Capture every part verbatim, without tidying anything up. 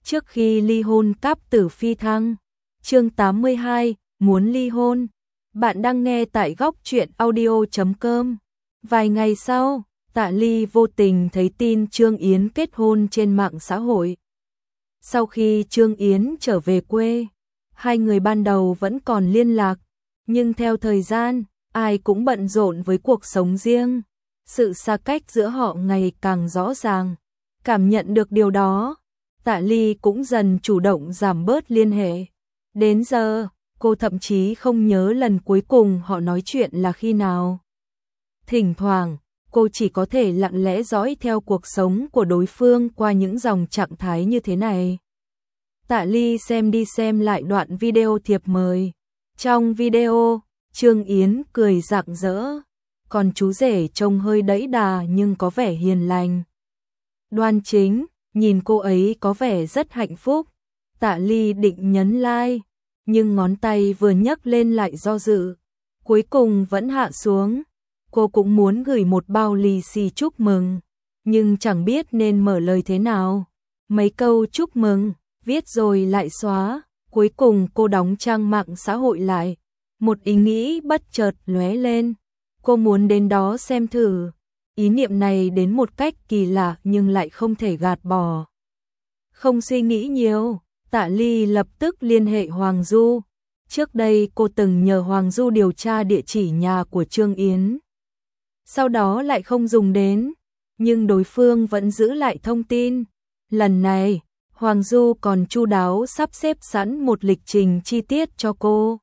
Trước khi ly hôn cáp tử phi thăng. Chương tám mươi hai, muốn ly hôn. Bạn đang nghe tại góc truyện audio chấm com. Vài ngày sau, Tạ Ly vô tình thấy tin Trương Yến kết hôn trên mạng xã hội. Sau khi Trương Yến trở về quê, hai người ban đầu vẫn còn liên lạc, nhưng theo thời gian, ai cũng bận rộn với cuộc sống riêng. Sự xa cách giữa họ ngày càng rõ ràng. Cảm nhận được điều đó, Tạ Ly cũng dần chủ động giảm bớt liên hệ. Đến giờ, cô thậm chí không nhớ lần cuối cùng họ nói chuyện là khi nào. Thỉnh thoảng, cô chỉ có thể lặng lẽ dõi theo cuộc sống của đối phương qua những dòng trạng thái như thế này. Tạ Ly xem đi xem lại đoạn video thiệp mời. Trong video, Trương Yến cười rạng rỡ, còn chú rể trông hơi đẫy đà nhưng có vẻ hiền lành. Đoan chính, nhìn cô ấy có vẻ rất hạnh phúc. Tạ Ly định nhấn like, nhưng ngón tay vừa nhấc lên lại do dự, cuối cùng vẫn hạ xuống. Cô cũng muốn gửi một bao lì xì chúc mừng, nhưng chẳng biết nên mở lời thế nào. Mấy câu chúc mừng, viết rồi lại xóa, cuối cùng cô đóng trang mạng xã hội lại. Một ý nghĩ bất chợt lóe lên, cô muốn đến đó xem thử. Ý niệm này đến một cách kỳ lạ nhưng lại không thể gạt bỏ. Không suy nghĩ nhiều, Tạ Ly lập tức liên hệ Hoàng Du. Trước đây cô từng nhờ Hoàng Du điều tra địa chỉ nhà của Trương Yến. Sau đó lại không dùng đến, nhưng đối phương vẫn giữ lại thông tin. Lần này, Hoàng Du còn chu đáo sắp xếp sẵn một lịch trình chi tiết cho cô.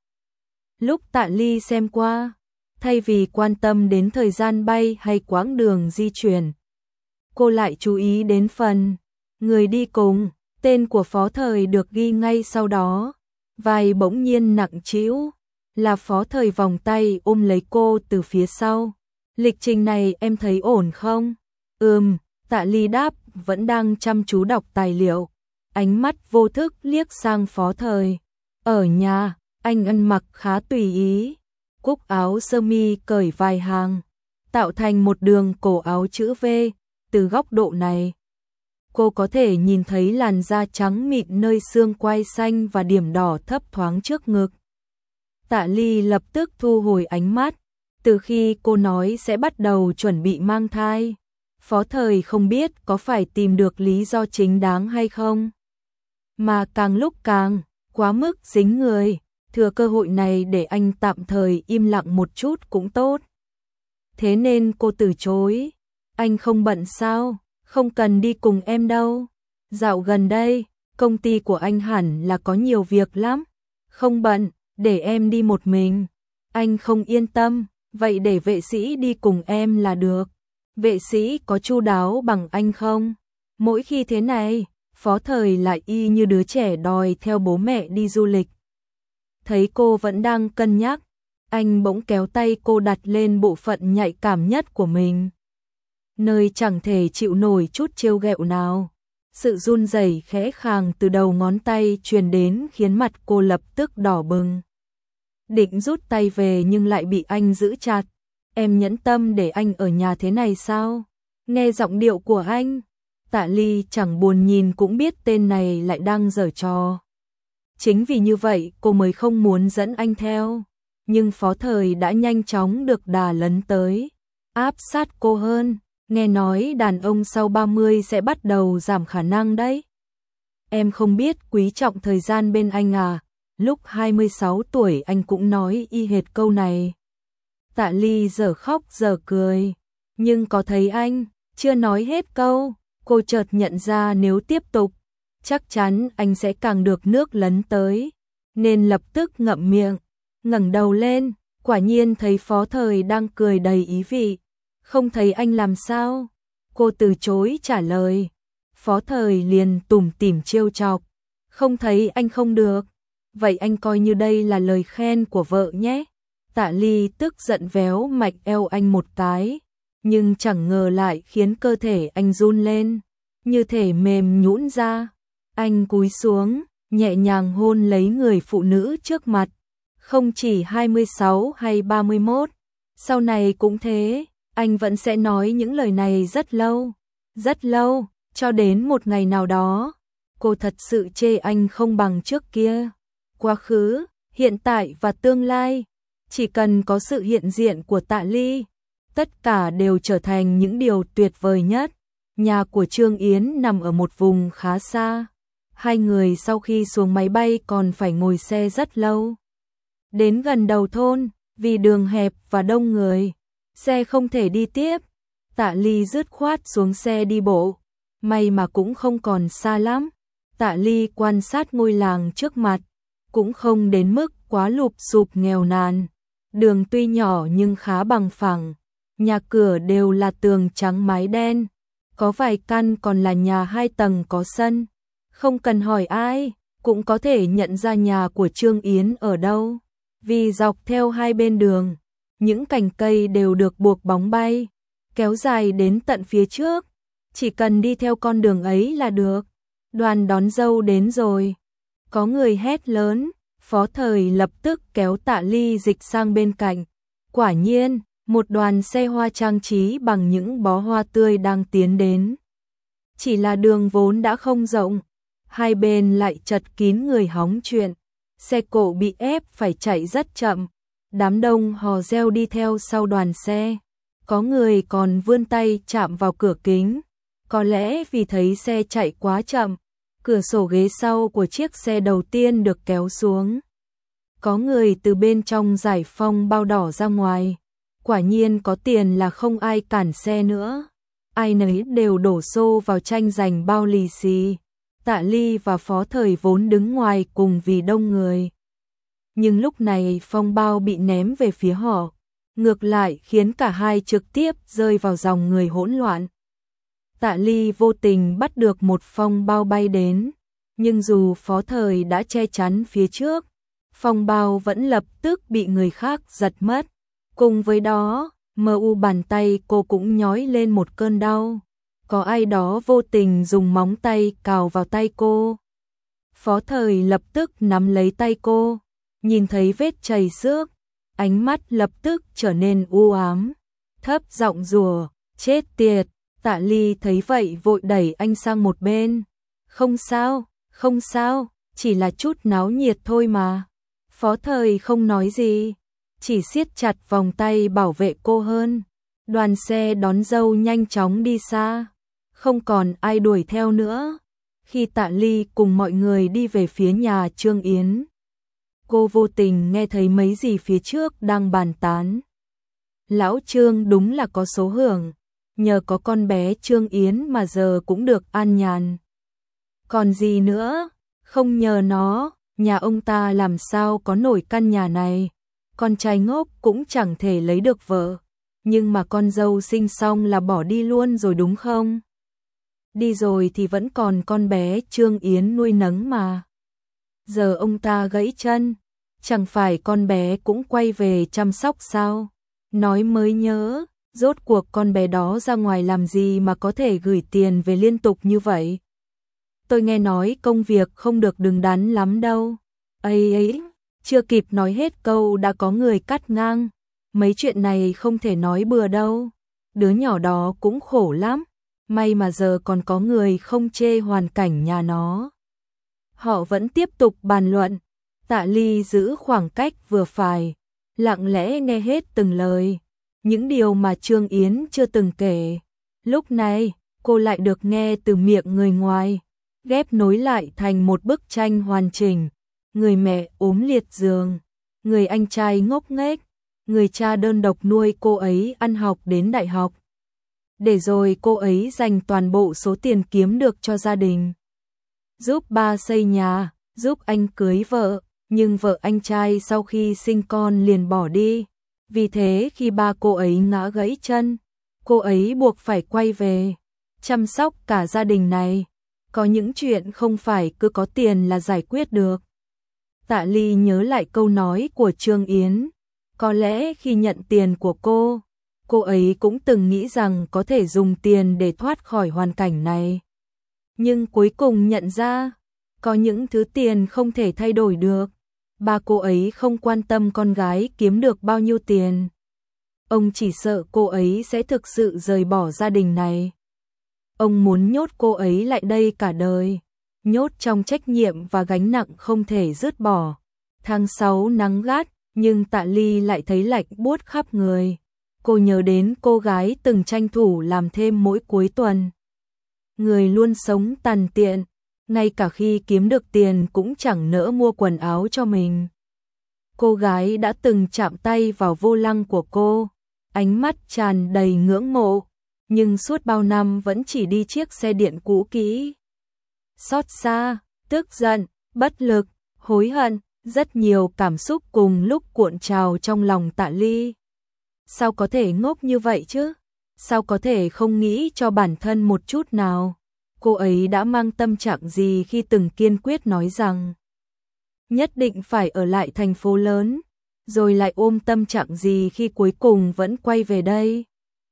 Lúc Tạ Ly xem qua, thay vì quan tâm đến thời gian bay hay quãng đường di chuyển, cô lại chú ý đến phần người đi cùng. Tên của Phó Thời được ghi ngay sau đó. Vai bỗng nhiên nặng trĩu, là Phó Thời vòng tay ôm lấy cô từ phía sau. Lịch trình này em thấy ổn không? Ừm, Tạ Ly đáp, vẫn đang chăm chú đọc tài liệu. Ánh mắt vô thức liếc sang Phó Thời. Ở nhà, anh ăn mặc khá tùy ý. Cúc áo sơ mi cởi vài hàng, tạo thành một đường cổ áo chữ V. Từ góc độ này, cô có thể nhìn thấy làn da trắng mịn nơi xương quai xanh và điểm đỏ thấp thoáng trước ngực. Tạ Ly lập tức thu hồi ánh mắt. Từ khi cô nói sẽ bắt đầu chuẩn bị mang thai, Phó Thời không biết có phải tìm được lý do chính đáng hay không. Mà càng lúc càng quá mức dính người, thừa cơ hội này để anh tạm thời im lặng một chút cũng tốt. Thế nên cô từ chối. Anh không bận sao? Không cần đi cùng em đâu. Dạo gần đây, công ty của anh hẳn là có nhiều việc lắm. Không bận, để em đi một mình. Anh không yên tâm, vậy để vệ sĩ đi cùng em là được. Vệ sĩ có chu đáo bằng anh không? Mỗi khi thế này, Phó Thời lại y như đứa trẻ đòi theo bố mẹ đi du lịch. Thấy cô vẫn đang cân nhắc, anh bỗng kéo tay cô đặt lên bộ phận nhạy cảm nhất của mình, nơi chẳng thể chịu nổi chút trêu ghẹo nào. Sự run rẩy khẽ khàng từ đầu ngón tay truyền đến khiến mặt cô lập tức đỏ bừng. Định rút tay về nhưng lại bị anh giữ chặt. Em nhẫn tâm để anh ở nhà thế này sao? Nghe giọng điệu của anh, Tạ Ly chẳng buồn nhìn cũng biết tên này lại đang giở trò. Chính vì như vậy cô mới không muốn dẫn anh theo. Nhưng Phó Thời đã nhanh chóng được đà lấn tới, áp sát cô hơn. Nghe nói đàn ông sau ba mươi sẽ bắt đầu giảm khả năng đấy. Em không biết quý trọng thời gian bên anh à? Lúc hai mươi sáu tuổi anh cũng nói y hệt câu này. Tạ Ly giờ khóc giờ cười. Nhưng có thấy anh chưa nói hết câu, cô chợt nhận ra nếu tiếp tục, chắc chắn anh sẽ càng được nước lấn tới. Nên lập tức ngậm miệng, ngẩng đầu lên, quả nhiên thấy Phó Thời đang cười đầy ý vị. Không thấy anh làm sao? Cô từ chối trả lời. Phó Thời liền tủm tỉm trêu chọc. Không thấy anh không được. Vậy anh coi như đây là lời khen của vợ nhé. Tạ Ly tức giận véo mạch eo anh một cái, nhưng chẳng ngờ lại khiến cơ thể anh run lên, như thể mềm nhũn ra. Anh cúi xuống, nhẹ nhàng hôn lấy người phụ nữ trước mặt. Không chỉ hai mươi sáu hay ba mươi mốt, sau này cũng thế. Anh vẫn sẽ nói những lời này rất lâu, rất lâu, cho đến một ngày nào đó, cô thật sự chê anh không bằng trước kia. Quá khứ, hiện tại và tương lai, chỉ cần có sự hiện diện của Tạ Ly, tất cả đều trở thành những điều tuyệt vời nhất. Nhà của Trương Yến nằm ở một vùng khá xa. Hai người sau khi xuống máy bay còn phải ngồi xe rất lâu. Đến gần đầu thôn, vì đường hẹp và đông người, xe không thể đi tiếp. Tạ Ly dứt khoát xuống xe đi bộ. May mà cũng không còn xa lắm. Tạ Ly quan sát ngôi làng trước mặt, cũng không đến mức quá lụp xụp nghèo nàn. Đường tuy nhỏ nhưng khá bằng phẳng, nhà cửa đều là tường trắng mái đen, có vài căn còn là nhà hai tầng có sân. Không cần hỏi ai, cũng có thể nhận ra nhà của Trương Yến ở đâu. Vì dọc theo hai bên đường, những cành cây đều được buộc bóng bay, kéo dài đến tận phía trước. Chỉ cần đi theo con đường ấy là được. Đoàn đón dâu đến rồi. Có người hét lớn, Phó Thời lập tức kéo Tạ Ly dịch sang bên cạnh. Quả nhiên, một đoàn xe hoa trang trí bằng những bó hoa tươi đang tiến đến. Chỉ là đường vốn đã không rộng, hai bên lại chật kín người hóng chuyện. Xe cộ bị ép phải chạy rất chậm. Đám đông hò reo đi theo sau đoàn xe. Có người còn vươn tay chạm vào cửa kính. Có lẽ vì thấy xe chạy quá chậm, cửa sổ ghế sau của chiếc xe đầu tiên được kéo xuống. Có người từ bên trong giải phong bao đỏ ra ngoài. Quả nhiên có tiền là không ai cản xe nữa. Ai nấy đều đổ xô vào tranh giành bao lì xì. Tạ Ly và Phó Thời vốn đứng ngoài cùng vì đông người. Nhưng lúc này phong bao bị ném về phía họ, ngược lại khiến cả hai trực tiếp rơi vào dòng người hỗn loạn. Tạ Ly vô tình bắt được một phong bao bay đến, nhưng dù Phó Thời đã che chắn phía trước, phong bao vẫn lập tức bị người khác giật mất. Cùng với đó, mờ u bàn tay cô cũng nhói lên một cơn đau. Có ai đó vô tình dùng móng tay cào vào tay cô. Phó Thời lập tức nắm lấy tay cô, nhìn thấy vết chảy xước, ánh mắt lập tức trở nên u ám, thấp giọng rủa, chết tiệt. Tạ Ly thấy vậy vội đẩy anh sang một bên. Không sao, không sao, chỉ là chút náo nhiệt thôi mà. Phó Thời không nói gì, chỉ siết chặt vòng tay bảo vệ cô hơn. Đoàn xe đón dâu nhanh chóng đi xa, không còn ai đuổi theo nữa. Khi Tạ Ly cùng mọi người đi về phía nhà Trương Yến, cô vô tình nghe thấy mấy gì phía trước đang bàn tán. Lão Trương đúng là có số hưởng, nhờ có con bé Trương Yến mà giờ cũng được an nhàn. Còn gì nữa, không nhờ nó, nhà ông ta làm sao có nổi căn nhà này. Con trai ngốc cũng chẳng thể lấy được vợ, nhưng mà con dâu sinh xong là bỏ đi luôn rồi đúng không? Đi rồi thì vẫn còn con bé Trương Yến nuôi nấng mà. Giờ ông ta gãy chân, chẳng phải con bé cũng quay về chăm sóc sao? Nói mới nhớ, rốt cuộc con bé đó ra ngoài làm gì mà có thể gửi tiền về liên tục như vậy? Tôi nghe nói công việc không được đứng đắn lắm đâu. Ây ấy, chưa kịp nói hết câu đã có người cắt ngang. Mấy chuyện này không thể nói bừa đâu. Đứa nhỏ đó cũng khổ lắm. May mà giờ còn có người không chê hoàn cảnh nhà nó. Họ vẫn tiếp tục bàn luận. Tạ Ly giữ khoảng cách vừa phải, lặng lẽ nghe hết từng lời. Những điều mà Trương Yến chưa từng kể. Lúc này, cô lại được nghe từ miệng người ngoài, ghép nối lại thành một bức tranh hoàn chỉnh. Người mẹ ốm liệt giường, người anh trai ngốc nghếch, người cha đơn độc nuôi cô ấy ăn học đến đại học. Để rồi cô ấy dành toàn bộ số tiền kiếm được cho gia đình. Giúp ba xây nhà, giúp anh cưới vợ, nhưng vợ anh trai sau khi sinh con liền bỏ đi. Vì thế khi ba cô ấy ngã gãy chân, cô ấy buộc phải quay về, chăm sóc cả gia đình này. Có những chuyện không phải cứ có tiền là giải quyết được. Tạ Ly nhớ lại câu nói của Trương Yến. Có lẽ khi nhận tiền của cô, cô ấy cũng từng nghĩ rằng có thể dùng tiền để thoát khỏi hoàn cảnh này. Nhưng cuối cùng nhận ra, có những thứ tiền không thể thay đổi được. Ba cô ấy không quan tâm con gái kiếm được bao nhiêu tiền. Ông chỉ sợ cô ấy sẽ thực sự rời bỏ gia đình này. Ông muốn nhốt cô ấy lại đây cả đời. nhốt trong trách nhiệm và gánh nặng không thể dứt bỏ. Tháng sáu nắng gắt, nhưng Tạ Ly lại thấy lạnh buốt khắp người. Cô nhớ đến cô gái từng tranh thủ làm thêm mỗi cuối tuần. Người luôn sống tàn tiện, ngay cả khi kiếm được tiền cũng chẳng nỡ mua quần áo cho mình. Cô gái đã từng chạm tay vào vô lăng của cô, ánh mắt tràn đầy ngưỡng mộ, nhưng suốt bao năm vẫn chỉ đi chiếc xe điện cũ kỹ. Xót xa, tức giận, bất lực, hối hận, rất nhiều cảm xúc cùng lúc cuộn trào trong lòng Tạ Ly. Sao có thể ngốc như vậy chứ? Sao có thể không nghĩ cho bản thân một chút nào? Cô ấy đã mang tâm trạng gì khi từng kiên quyết nói rằng nhất định phải ở lại thành phố lớn, rồi lại ôm tâm trạng gì khi cuối cùng vẫn quay về đây?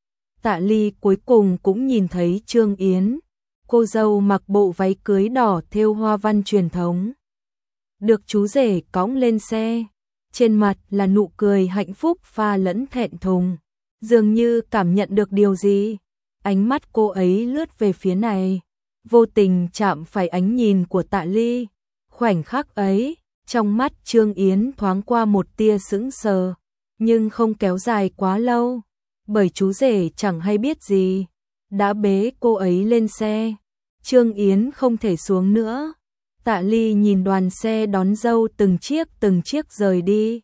Tạ Ly cuối cùng cũng nhìn thấy Trương Yến, cô dâu mặc bộ váy cưới đỏ thêu hoa văn truyền thống, được chú rể cõng lên xe, trên mặt là nụ cười hạnh phúc pha lẫn thẹn thùng, dường như cảm nhận được điều gì. Ánh mắt cô ấy lướt về phía này, vô tình chạm phải ánh nhìn của Tạ Ly. Khoảnh khắc ấy, trong mắt Trương Yến thoáng qua một tia sững sờ, nhưng không kéo dài quá lâu, bởi chú rể chẳng hay biết gì, đã bế cô ấy lên xe. Trương Yến không thể xuống nữa. Tạ Ly nhìn đoàn xe đón dâu từng chiếc từng chiếc rời đi,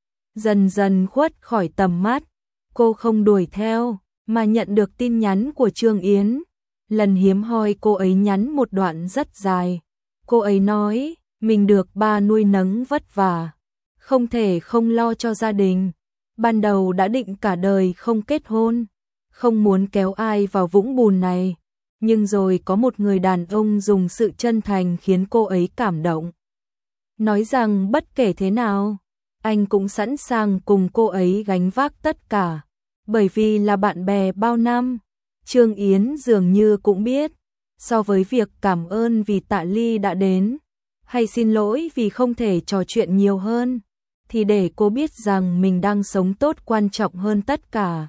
dần dần khuất khỏi tầm mắt. Cô không đuổi theo, mà nhận được tin nhắn của Trương Yến. Lần hiếm hoi cô ấy nhắn một đoạn rất dài. Cô ấy nói, mình được ba nuôi nấng vất vả, không thể không lo cho gia đình. Ban đầu đã định cả đời không kết hôn, không muốn kéo ai vào vũng bùn này. Nhưng rồi có một người đàn ông dùng sự chân thành khiến cô ấy cảm động. Nói rằng bất kể thế nào, anh cũng sẵn sàng cùng cô ấy gánh vác tất cả. Bởi vì là bạn bè bao năm, Trương Yến dường như cũng biết, so với việc cảm ơn vì Tạ Ly đã đến, hay xin lỗi vì không thể trò chuyện nhiều hơn, thì để cô biết rằng mình đang sống tốt quan trọng hơn tất cả.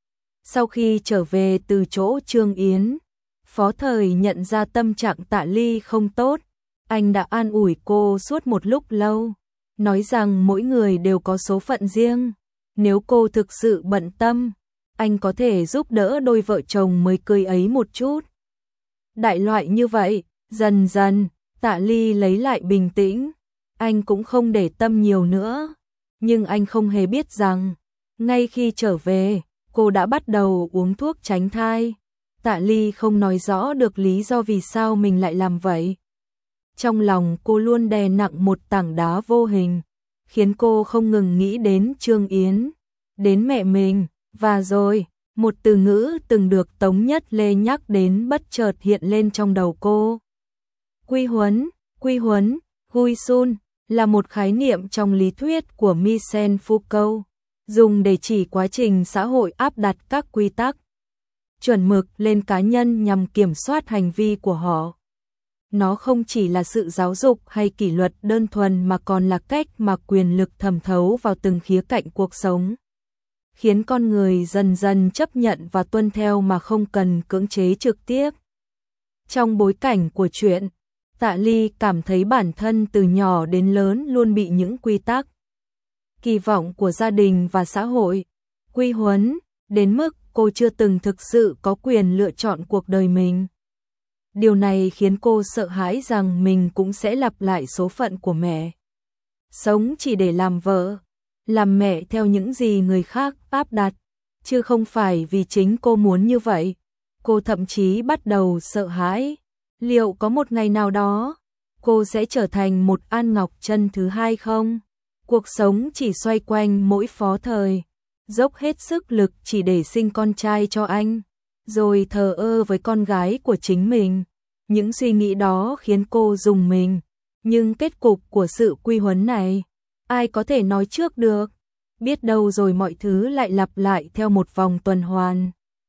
Sau khi trở về từ chỗ Trương Yến, Phó Thời nhận ra tâm trạng Tạ Ly không tốt. Anh đã an ủi cô suốt một lúc lâu, nói rằng mỗi người đều có số phận riêng. Nếu cô thực sự bận tâm, anh có thể giúp đỡ đôi vợ chồng mới cưới ấy một chút. Đại loại như vậy, dần dần, Tạ Ly lấy lại bình tĩnh. Anh cũng không để tâm nhiều nữa. Nhưng anh không hề biết rằng, ngay khi trở về, cô đã bắt đầu uống thuốc tránh thai. Tạ Ly không nói rõ được lý do vì sao mình lại làm vậy. Trong lòng cô luôn đè nặng một tảng đá vô hình, khiến cô không ngừng nghĩ đến Trương Yến, đến mẹ mình, và rồi, một từ ngữ từng được Tống Nhất Lê nhắc đến bất chợt hiện lên trong đầu cô. Quy huấn, quy huấn, Gui Sun, là một khái niệm trong lý thuyết của Michel Foucault, dùng để chỉ quá trình xã hội áp đặt các quy tắc, chuẩn mực lên cá nhân nhằm kiểm soát hành vi của họ. Nó không chỉ là sự giáo dục hay kỷ luật đơn thuần mà còn là cách mà quyền lực thẩm thấu vào từng khía cạnh cuộc sống, khiến con người dần dần chấp nhận và tuân theo mà không cần cưỡng chế trực tiếp. Trong bối cảnh của chuyện, Tạ Ly cảm thấy bản thân từ nhỏ đến lớn luôn bị những quy tắc, kỳ vọng của gia đình và xã hội quy huấn, đến mức cô chưa từng thực sự có quyền lựa chọn cuộc đời mình. Điều này khiến cô sợ hãi rằng mình cũng sẽ lặp lại số phận của mẹ. Sống chỉ để làm vợ, làm mẹ theo những gì người khác áp đặt, chứ không phải vì chính cô muốn như vậy. Cô thậm chí bắt đầu sợ hãi, liệu có một ngày nào đó, cô sẽ trở thành một An Ngọc Trân thứ hai không? Cuộc sống chỉ xoay quanh mỗi Phó Thời, dốc hết sức lực chỉ để sinh con trai cho anh, rồi thờ ơ với con gái của chính mình. Những suy nghĩ đó khiến cô rùng mình, nhưng kết cục của sự quy huấn này, ai có thể nói trước được, biết đâu rồi mọi thứ lại lặp lại theo một vòng tuần hoàn.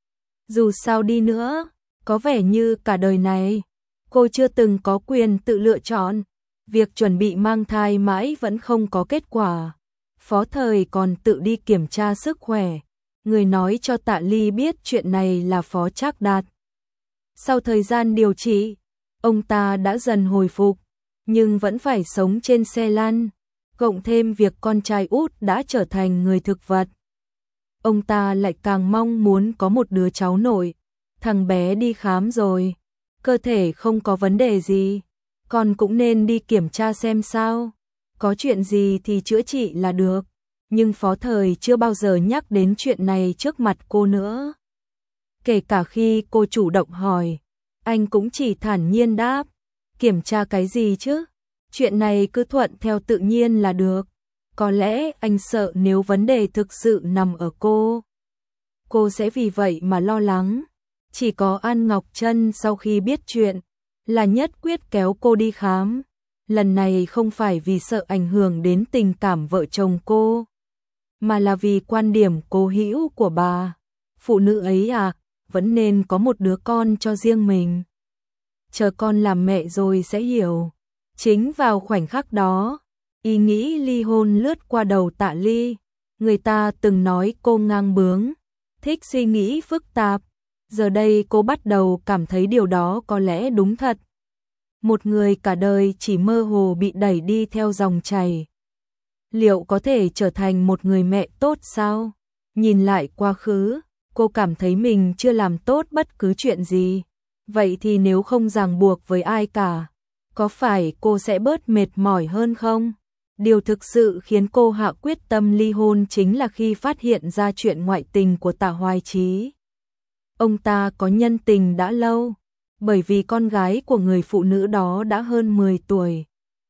Dù sao đi nữa, có vẻ như cả đời này, cô chưa từng có quyền tự lựa chọn, việc chuẩn bị mang thai mãi vẫn không có kết quả. Phó Thời còn tự đi kiểm tra sức khỏe, người nói cho Tạ Ly biết chuyện này là Phó Trác Đạt. Sau thời gian điều trị, Ông ta đã dần hồi phục, nhưng vẫn phải sống trên xe lăn, cộng thêm việc con trai út đã trở thành người thực vật. Ông ta lại càng mong muốn có một đứa cháu nội. Thằng bé đi khám rồi, cơ thể không có vấn đề gì, con cũng nên đi kiểm tra xem sao, có chuyện gì thì chữa trị là được. Nhưng Phó Thời chưa bao giờ nhắc đến chuyện này trước mặt cô nữa. Kể cả khi cô chủ động hỏi, anh cũng chỉ thản nhiên đáp, kiểm tra cái gì chứ, chuyện này cứ thuận theo tự nhiên là được. Có lẽ anh sợ nếu vấn đề thực sự nằm ở cô, cô sẽ vì vậy mà lo lắng. Chỉ có An Ngọc Trân sau khi biết chuyện, là nhất quyết kéo cô đi khám. Lần này không phải vì sợ ảnh hưởng đến tình cảm vợ chồng cô, mà là vì quan điểm cố hữu của bà. Phụ nữ ấy à, vẫn nên có một đứa con cho riêng mình. Chờ con làm mẹ rồi sẽ hiểu. Chính vào khoảnh khắc đó, ý nghĩ ly hôn lướt qua đầu Tạ Ly. Người ta từng nói cô ngang bướng, thích suy nghĩ phức tạp. Giờ đây cô bắt đầu cảm thấy điều đó có lẽ đúng thật. Một người cả đời chỉ mơ hồ bị đẩy đi theo dòng chảy, liệu có thể trở thành một người mẹ tốt sao? Nhìn lại quá khứ, cô cảm thấy mình chưa làm tốt bất cứ chuyện gì. Vậy thì nếu không ràng buộc với ai cả, có phải cô sẽ bớt mệt mỏi hơn không? Điều thực sự khiến cô hạ quyết tâm ly hôn chính là khi phát hiện ra chuyện ngoại tình của Tạ Hoài Chí. Ông ta có nhân tình đã lâu, bởi vì con gái của người phụ nữ đó đã hơn mười tuổi.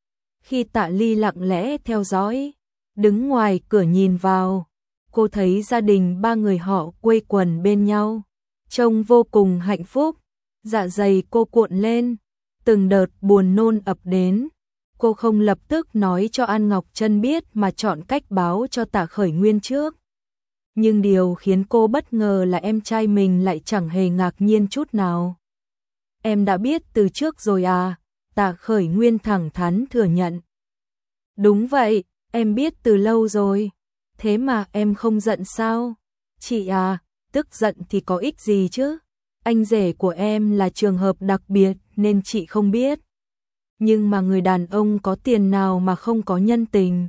Khi Tạ Ly lặng lẽ theo dõi, đứng ngoài cửa nhìn vào, cô thấy gia đình ba người họ quây quần bên nhau, trông vô cùng hạnh phúc. Dạ dày cô cuộn lên, từng đợt buồn nôn ập đến. Cô không lập tức nói cho An Ngọc Trân biết mà chọn cách báo cho Tạ Khởi Nguyên trước. Nhưng điều khiến cô bất ngờ là em trai mình lại chẳng hề ngạc nhiên chút nào. Em đã biết từ trước rồi à? Tạ Khởi Nguyên thẳng thắn thừa nhận. Đúng vậy, em biết từ lâu rồi. Thế mà em không giận sao? Chị à, tức giận thì có ích gì chứ? Anh rể của em là trường hợp đặc biệt nên chị không biết. Nhưng mà người đàn ông có tiền nào mà không có nhân tình?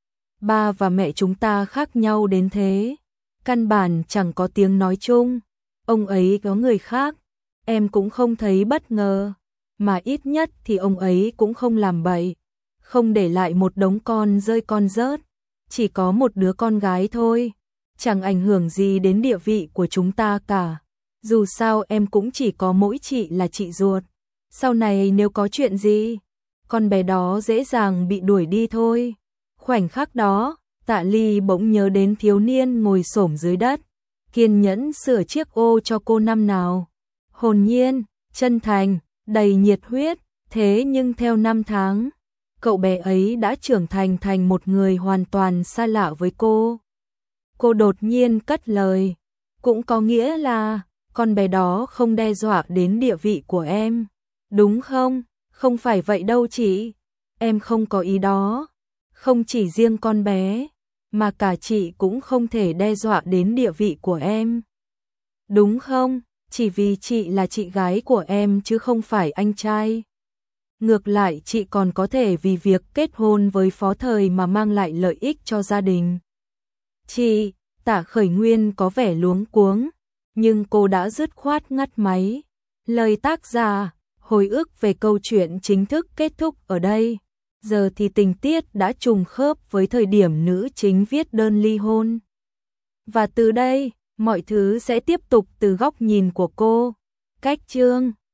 Ba và mẹ chúng ta khác nhau đến thế, căn bản chẳng có tiếng nói chung. Ông ấy có người khác, em cũng không thấy bất ngờ, mà ít nhất thì ông ấy cũng không làm bậy, không để lại một đống con rơi con rớt, chỉ có một đứa con gái thôi, chẳng ảnh hưởng gì đến địa vị của chúng ta cả. Dù sao em cũng chỉ có mỗi chị là chị ruột, sau này nếu có chuyện gì, con bé đó dễ dàng bị đuổi đi thôi. Khoảnh khắc đó, Tạ Ly bỗng nhớ đến thiếu niên ngồi xổm dưới đất, kiên nhẫn sửa chiếc ô cho cô năm nào. Hồn nhiên, chân thành, đầy nhiệt huyết, thế nhưng theo năm tháng, cậu bé ấy đã trưởng thành thành một người hoàn toàn xa lạ với cô. Cô đột nhiên cất lời, cũng có nghĩa là con bé đó không đe dọa đến địa vị của em, đúng không? Không phải vậy đâu chị, em không có ý đó. Không chỉ riêng con bé, mà cả chị cũng không thể đe dọa đến địa vị của em. Đúng không? Chỉ vì chị là chị gái của em chứ không phải anh trai. Ngược lại chị còn có thể vì việc kết hôn với Phó Thời mà mang lại lợi ích cho gia đình. Chị, Tạ Khởi Nguyên có vẻ luống cuống, nhưng cô đã dứt khoát ngắt máy. Lời tác giả, hồi ức về câu chuyện chính thức kết thúc ở đây. Giờ thì tình tiết đã trùng khớp với thời điểm nữ chính viết đơn ly hôn. Và từ đây, mọi thứ sẽ tiếp tục từ góc nhìn của cô. Cách chương